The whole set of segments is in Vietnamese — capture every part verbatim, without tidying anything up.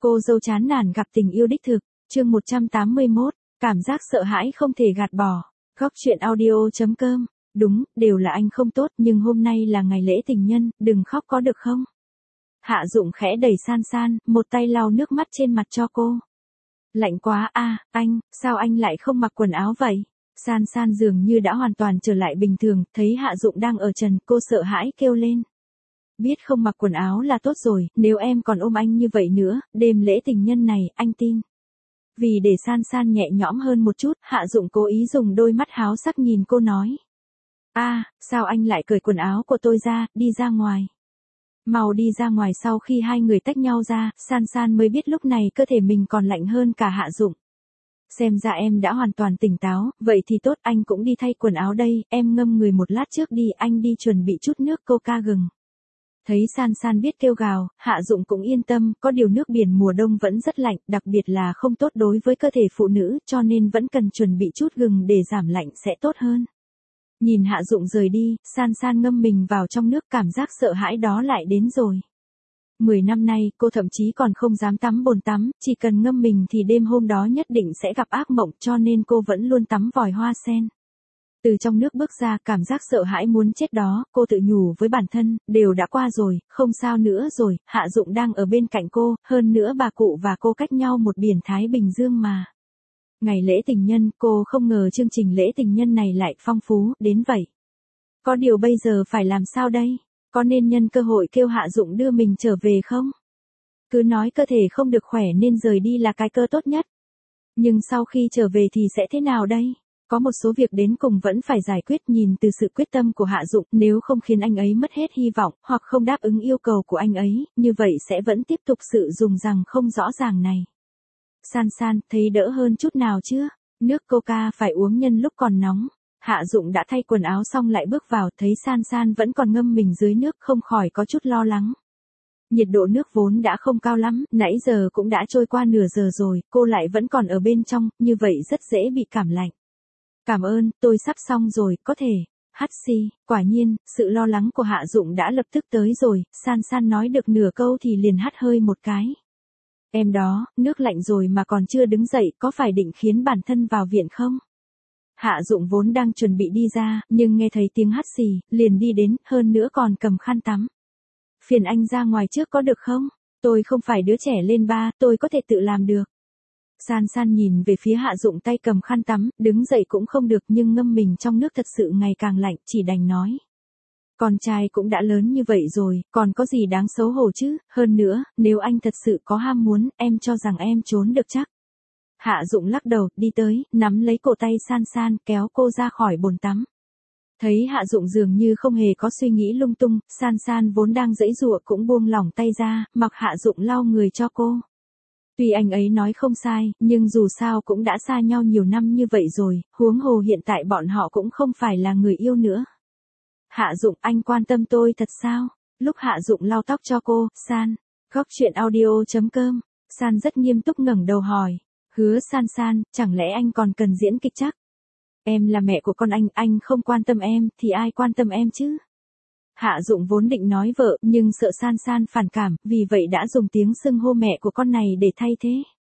Cô dâu chán nản gặp tình yêu đích thực, chương một trăm tám mươi mốt, cảm giác sợ hãi không thể gạt bỏ. Góc truyện audio chấm com, đúng, đều là anh không tốt nhưng hôm nay là ngày lễ tình nhân, đừng khóc có được không? Hạ Dụng khẽ đẩy San San, một tay lau nước mắt trên mặt cho cô. Lạnh quá a, anh, sao anh lại không mặc quần áo vậy? San San dường như đã hoàn toàn trở lại bình thường, thấy Hạ Dụng đang ở trần, cô sợ hãi kêu lên. Biết không mặc quần áo là tốt rồi, nếu em còn ôm anh như vậy nữa, đêm lễ tình nhân này, anh tin. Vì để San San nhẹ nhõm hơn một chút, Hạ Dụng cố ý dùng đôi mắt háo sắc nhìn cô nói. a à, sao anh lại cởi quần áo của tôi ra, đi ra ngoài. Mau đi ra ngoài. Sau khi hai người tách nhau ra, San San mới biết lúc này cơ thể mình còn lạnh hơn cả Hạ Dụng. Xem ra em đã hoàn toàn tỉnh táo, vậy thì tốt, anh cũng đi thay quần áo đây, em ngâm người một lát trước đi, anh đi chuẩn bị chút nước coca gừng. Thấy San San biết kêu gào, Hạ Dụng cũng yên tâm, có điều nước biển mùa đông vẫn rất lạnh, đặc biệt là không tốt đối với cơ thể phụ nữ, cho nên vẫn cần chuẩn bị chút gừng để giảm lạnh sẽ tốt hơn. Nhìn Hạ Dụng rời đi, San San ngâm mình vào trong nước, cảm giác sợ hãi đó lại đến rồi. Mười năm nay, cô thậm chí còn không dám tắm bồn tắm, chỉ cần ngâm mình thì đêm hôm đó nhất định sẽ gặp ác mộng, cho nên cô vẫn luôn tắm vòi hoa sen. Từ trong nước bước ra, cảm giác sợ hãi muốn chết đó, cô tự nhủ với bản thân, đều đã qua rồi, không sao nữa rồi, Hạ Dụng đang ở bên cạnh cô, hơn nữa bà cụ và cô cách nhau một biển Thái Bình Dương mà. Ngày lễ tình nhân, cô không ngờ chương trình lễ tình nhân này lại phong phú đến vậy. Có điều bây giờ phải làm sao đây? Có nên nhân cơ hội kêu Hạ Dụng đưa mình trở về không? Cứ nói cơ thể không được khỏe nên rời đi là cái cơ tốt nhất. Nhưng sau khi trở về thì sẽ thế nào đây? Có một số việc đến cùng vẫn phải giải quyết, nhìn từ sự quyết tâm của Hạ Dụng, nếu không khiến anh ấy mất hết hy vọng, hoặc không đáp ứng yêu cầu của anh ấy, như vậy sẽ vẫn tiếp tục sự dùng rằng không rõ ràng này. San San, thấy đỡ hơn chút nào chưa? Nước coca phải uống nhân lúc còn nóng. Hạ Dụng đã thay quần áo xong lại bước vào, thấy San San vẫn còn ngâm mình dưới nước, không khỏi có chút lo lắng. Nhiệt độ nước vốn đã không cao lắm, nãy giờ cũng đã trôi qua nửa giờ rồi, cô lại vẫn còn ở bên trong, như vậy rất dễ bị cảm lạnh. Cảm ơn, tôi sắp xong rồi, có thể. Hắt xì, quả nhiên, sự lo lắng của Hạ Dụng đã lập tức tới rồi, San San nói được nửa câu thì liền hắt hơi một cái. Em đó, nước lạnh rồi mà còn chưa đứng dậy, có phải định khiến bản thân vào viện không? Hạ Dụng vốn đang chuẩn bị đi ra, nhưng nghe thấy tiếng hắt xì, liền đi đến, hơn nữa còn cầm khăn tắm. Phiền anh ra ngoài trước có được không? Tôi không phải đứa trẻ lên ba, tôi có thể tự làm được. San San nhìn về phía Hạ Dụng tay cầm khăn tắm, đứng dậy cũng không được nhưng ngâm mình trong nước thật sự ngày càng lạnh, chỉ đành nói. Con trai cũng đã lớn như vậy rồi, còn có gì đáng xấu hổ chứ, hơn nữa, nếu anh thật sự có ham muốn, em cho rằng em trốn được chắc. Hạ Dụng lắc đầu, đi tới, nắm lấy cổ tay San San, kéo cô ra khỏi bồn tắm. Thấy Hạ Dụng dường như không hề có suy nghĩ lung tung, San San vốn đang giãy giụa cũng buông lỏng tay ra, mặc Hạ Dụng lau người cho cô. Tuy anh ấy nói không sai, nhưng dù sao cũng đã xa nhau nhiều năm như vậy rồi, huống hồ hiện tại bọn họ cũng không phải là người yêu nữa. Hạ Dụng, anh quan tâm tôi thật sao? Lúc Hạ Dụng lau tóc cho cô, San, góc truyện audio chấm com, San rất nghiêm túc ngẩng đầu hỏi. Hứa San San, chẳng lẽ anh còn cần diễn kịch chắc? Em là mẹ của con anh, anh không quan tâm em, thì ai quan tâm em chứ? Hạ Dụng vốn định nói vợ, nhưng sợ San San phản cảm, vì vậy đã dùng tiếng xưng hô mẹ của con này để thay thế.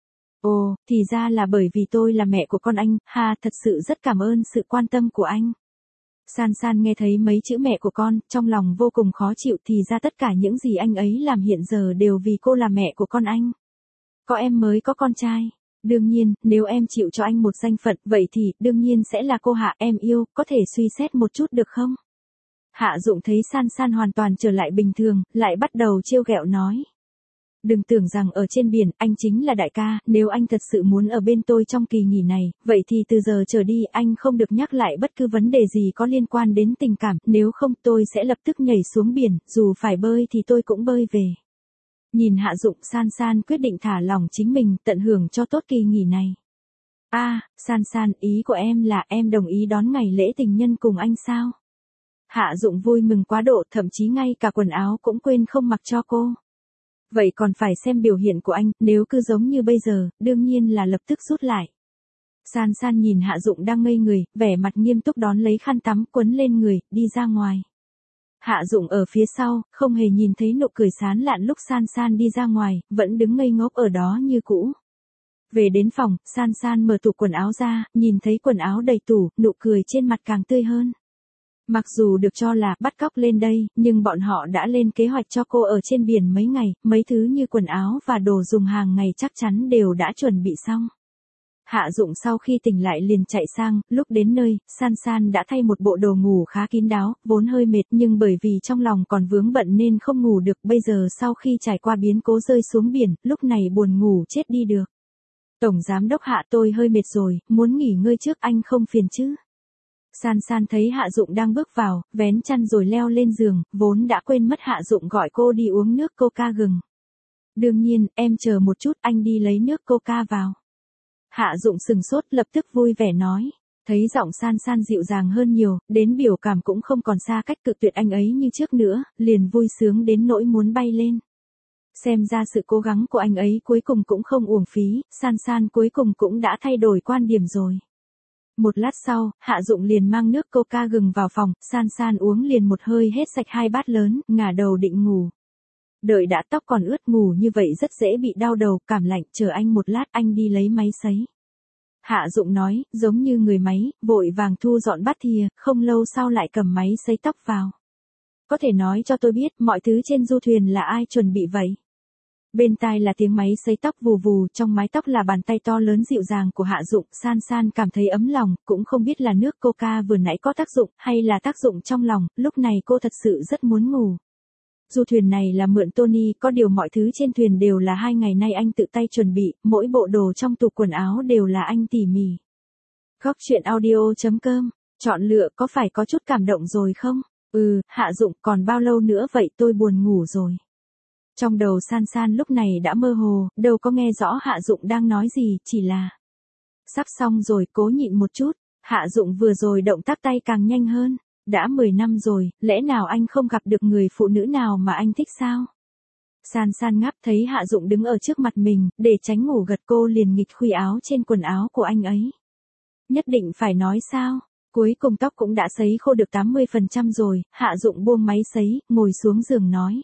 Ồ, thì ra là bởi vì tôi là mẹ của con anh, ha, thật sự rất cảm ơn sự quan tâm của anh. San San nghe thấy mấy chữ mẹ của con, trong lòng vô cùng khó chịu, thì ra tất cả những gì anh ấy làm hiện giờ đều vì cô là mẹ của con anh. Có em mới có con trai. Đương nhiên, nếu em chịu cho anh một danh phận, vậy thì, đương nhiên sẽ là cô Hạ, em yêu, có thể suy xét một chút được không? Hạ Dụng thấy San San hoàn toàn trở lại bình thường, lại bắt đầu trêu ghẹo nói. Đừng tưởng rằng ở trên biển, anh chính là đại ca, nếu anh thật sự muốn ở bên tôi trong kỳ nghỉ này, vậy thì từ giờ trở đi anh không được nhắc lại bất cứ vấn đề gì có liên quan đến tình cảm, nếu không tôi sẽ lập tức nhảy xuống biển, dù phải bơi thì tôi cũng bơi về. Nhìn Hạ Dụng, San San quyết định thả lỏng chính mình, tận hưởng cho tốt kỳ nghỉ này. a à, San San, ý của em là em đồng ý đón ngày lễ tình nhân cùng anh sao? Hạ Dụng vui mừng quá độ, thậm chí ngay cả quần áo cũng quên không mặc cho cô. Vậy còn phải xem biểu hiện của anh, nếu cứ giống như bây giờ, đương nhiên là lập tức rút lại. San San nhìn Hạ Dụng đang ngây người, vẻ mặt nghiêm túc đón lấy khăn tắm quấn lên người, đi ra ngoài. Hạ Dụng ở phía sau, không hề nhìn thấy nụ cười sán lạn lúc San San đi ra ngoài, vẫn đứng ngây ngốc ở đó như cũ. Về đến phòng, San San mở tủ quần áo ra, nhìn thấy quần áo đầy tủ, nụ cười trên mặt càng tươi hơn. Mặc dù được cho là bắt cóc lên đây, nhưng bọn họ đã lên kế hoạch cho cô ở trên biển mấy ngày, mấy thứ như quần áo và đồ dùng hàng ngày chắc chắn đều đã chuẩn bị xong. Hạ Dụng sau khi tỉnh lại liền chạy sang, lúc đến nơi, San San đã thay một bộ đồ ngủ khá kín đáo, vốn hơi mệt nhưng bởi vì trong lòng còn vướng bận nên không ngủ được, bây giờ sau khi trải qua biến cố rơi xuống biển, lúc này buồn ngủ chết đi được. Tổng giám đốc Hạ, tôi hơi mệt rồi, muốn nghỉ ngơi trước, anh không phiền chứ? San San thấy Hạ Dụng đang bước vào, vén chăn rồi leo lên giường, vốn đã quên mất Hạ Dụng gọi cô đi uống nước coca gừng. Đương nhiên, em chờ một chút, anh đi lấy nước coca vào. Hạ Dụng sừng sốt, lập tức vui vẻ nói. Thấy giọng San San dịu dàng hơn nhiều, đến biểu cảm cũng không còn xa cách cự tuyệt anh ấy như trước nữa, liền vui sướng đến nỗi muốn bay lên. Xem ra sự cố gắng của anh ấy cuối cùng cũng không uổng phí, San San cuối cùng cũng đã thay đổi quan điểm rồi. Một lát sau, Hạ Dụng liền mang nước coca gừng vào phòng, San San uống liền một hơi hết sạch hai bát lớn, ngả đầu định ngủ. Đợi đã tóc còn ướt, ngủ như vậy rất dễ bị đau đầu, cảm lạnh, chờ anh một lát, anh đi lấy máy sấy. Hạ Dụng nói, giống như người máy, vội vàng thu dọn bát thìa, không lâu sau lại cầm máy sấy tóc vào. Có thể nói cho tôi biết, mọi thứ trên du thuyền là ai chuẩn bị vậy? Bên tai là tiếng máy sấy tóc vù vù, trong mái tóc là bàn tay to lớn dịu dàng của Hạ Dụng, San San cảm thấy ấm lòng, cũng không biết là nước coca vừa nãy có tác dụng, hay là tác dụng trong lòng, lúc này cô thật sự rất muốn ngủ. Du thuyền này là mượn Tony, có điều mọi thứ trên thuyền đều là hai ngày nay anh tự tay chuẩn bị, mỗi bộ đồ trong tủ quần áo đều là anh tỉ mỉ. Góc truyện audio chấm com, chọn lựa có phải có chút cảm động rồi không? Ừ, Hạ Dụng, còn bao lâu nữa vậy, tôi buồn ngủ rồi. Trong đầu San San lúc này đã mơ hồ, đâu có nghe rõ Hạ Dụng đang nói gì, chỉ là sắp xong rồi, cố nhịn một chút. Hạ Dụng vừa rồi động tác tay càng nhanh hơn. Đã mười năm rồi, lẽ nào anh không gặp được người phụ nữ nào mà anh thích sao? San San ngáp thấy Hạ Dụng đứng ở trước mặt mình, để tránh ngủ gật cô liền nghịch khuy áo trên quần áo của anh ấy. Nhất định phải nói sao? Cuối cùng tóc cũng đã sấy khô được tám mươi phần trăm rồi, Hạ Dụng buông máy sấy, ngồi xuống giường nói.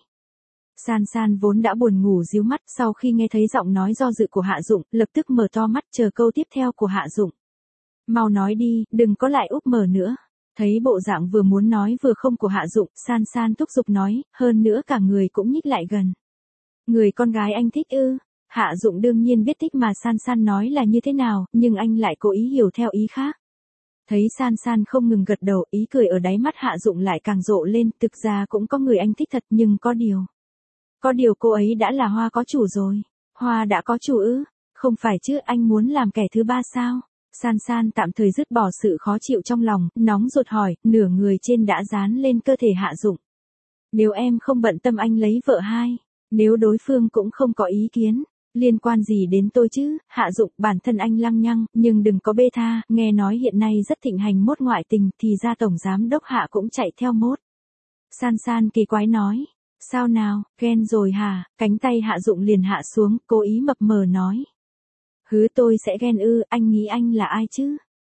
San San vốn đã buồn ngủ díu mắt, sau khi nghe thấy giọng nói do dự của Hạ Dụng, lập tức mở to mắt chờ câu tiếp theo của Hạ Dụng. Mau nói đi, đừng có lại úp mở nữa. Thấy bộ dạng vừa muốn nói vừa không của Hạ Dụng, San San thúc giục nói, hơn nữa cả người cũng nhích lại gần. Người con gái anh thích ư? Hạ Dụng đương nhiên biết thích mà San San nói là như thế nào, nhưng anh lại cố ý hiểu theo ý khác. Thấy San San không ngừng gật đầu, ý cười ở đáy mắt Hạ Dụng lại càng rộ lên, thực ra cũng có người anh thích thật nhưng có điều. Có điều cô ấy đã là Hoa có chủ rồi. Hoa đã có chủ ư? Không phải chứ, anh muốn làm kẻ thứ ba sao? San San tạm thời dứt bỏ sự khó chịu trong lòng, nóng ruột hỏi, nửa người trên đã dán lên cơ thể Hạ Dụng. Nếu em không bận tâm anh lấy vợ hai, nếu đối phương cũng không có ý kiến, liên quan gì đến tôi chứ? Hạ Dụng, bản thân anh lăng nhăng, nhưng đừng có bê tha, nghe nói hiện nay rất thịnh hành mốt ngoại tình, thì ra tổng giám đốc Hạ cũng chạy theo mốt. San San kỳ quái nói, sao nào, ghen rồi hả? Cánh tay Hạ Dụng liền hạ xuống, cố ý mập mờ nói. Hứ, tôi sẽ ghen ư, anh nghĩ anh là ai chứ?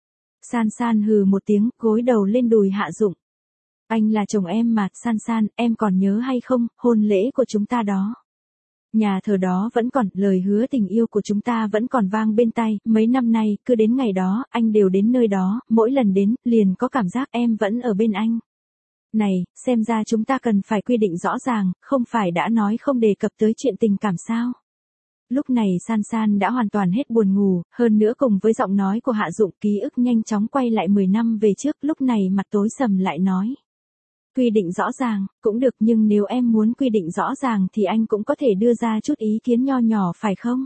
San San hừ một tiếng, gối đầu lên đùi Hạ Dụng. Anh là chồng em mà, San San, em còn nhớ hay không, hôn lễ của chúng ta đó. Nhà thờ đó vẫn còn, lời hứa tình yêu của chúng ta vẫn còn vang bên tai, mấy năm nay, cứ đến ngày đó, anh đều đến nơi đó, mỗi lần đến, liền có cảm giác em vẫn ở bên anh. Này, xem ra chúng ta cần phải quy định rõ ràng, không phải đã nói không đề cập tới chuyện tình cảm sao? Lúc này San San đã hoàn toàn hết buồn ngủ, hơn nữa cùng với giọng nói của Hạ Dụng, ký ức nhanh chóng quay lại mười năm về trước, lúc này mặt tối sầm lại nói. Quy định rõ ràng, cũng được nhưng nếu em muốn quy định rõ ràng thì anh cũng có thể đưa ra chút ý kiến nho nhỏ phải không?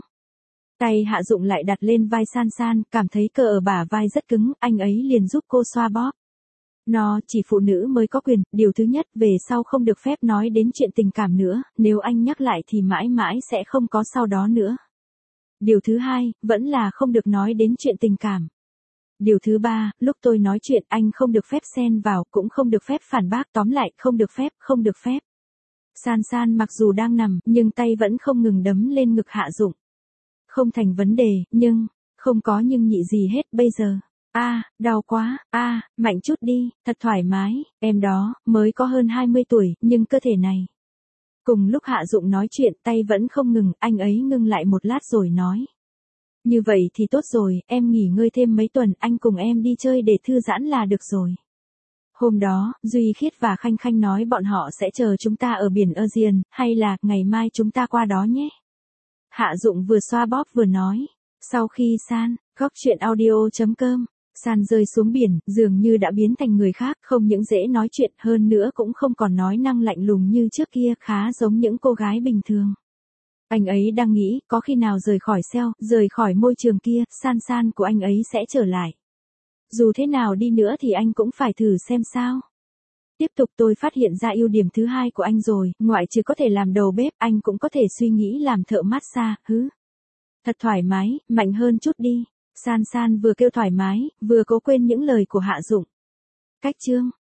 Tay Hạ Dụng lại đặt lên vai San San, cảm thấy cơ ở bả vai rất cứng, anh ấy liền giúp cô xoa bóp. Nó, chỉ phụ nữ mới có quyền, điều thứ nhất, về sau không được phép nói đến chuyện tình cảm nữa, nếu anh nhắc lại thì mãi mãi sẽ không có sau đó nữa. Điều thứ hai, vẫn là không được nói đến chuyện tình cảm. Điều thứ ba, lúc tôi nói chuyện anh không được phép xen vào, cũng không được phép phản bác, tóm lại, không được phép, không được phép. San San mặc dù đang nằm, nhưng tay vẫn không ngừng đấm lên ngực Hạ Dụng. Không thành vấn đề, nhưng, không có nhưng nhị gì hết, bây giờ. A, đau quá, a, mạnh chút đi, thật thoải mái, em đó, mới có hơn hai mươi tuổi, nhưng cơ thể này. Cùng lúc Hạ Dụng nói chuyện, tay vẫn không ngừng, anh ấy ngưng lại một lát rồi nói. Như vậy thì tốt rồi, em nghỉ ngơi thêm mấy tuần, anh cùng em đi chơi để thư giãn là được rồi. Hôm đó, Duy Khiết và Khanh Khanh nói bọn họ sẽ chờ chúng ta ở biển Aegean, hay là, ngày mai chúng ta qua đó nhé. Hạ Dụng vừa xoa bóp vừa nói. Sau khi San, góc truyện audio chấm com, San rơi xuống biển, dường như đã biến thành người khác, không những dễ nói chuyện, hơn nữa cũng không còn nói năng lạnh lùng như trước kia, khá giống những cô gái bình thường. Anh ấy đang nghĩ, có khi nào rời khỏi Seo, rời khỏi môi trường kia, San San của anh ấy sẽ trở lại. Dù thế nào đi nữa thì anh cũng phải thử xem sao. Tiếp tục tôi phát hiện ra ưu điểm thứ hai của anh rồi, ngoại trừ có thể làm đầu bếp, anh cũng có thể suy nghĩ làm thợ massage, hứ. Thật thoải mái, mạnh hơn chút đi. San San vừa kêu thoải mái, vừa cố quên những lời của Hạ Dụng. Cách chương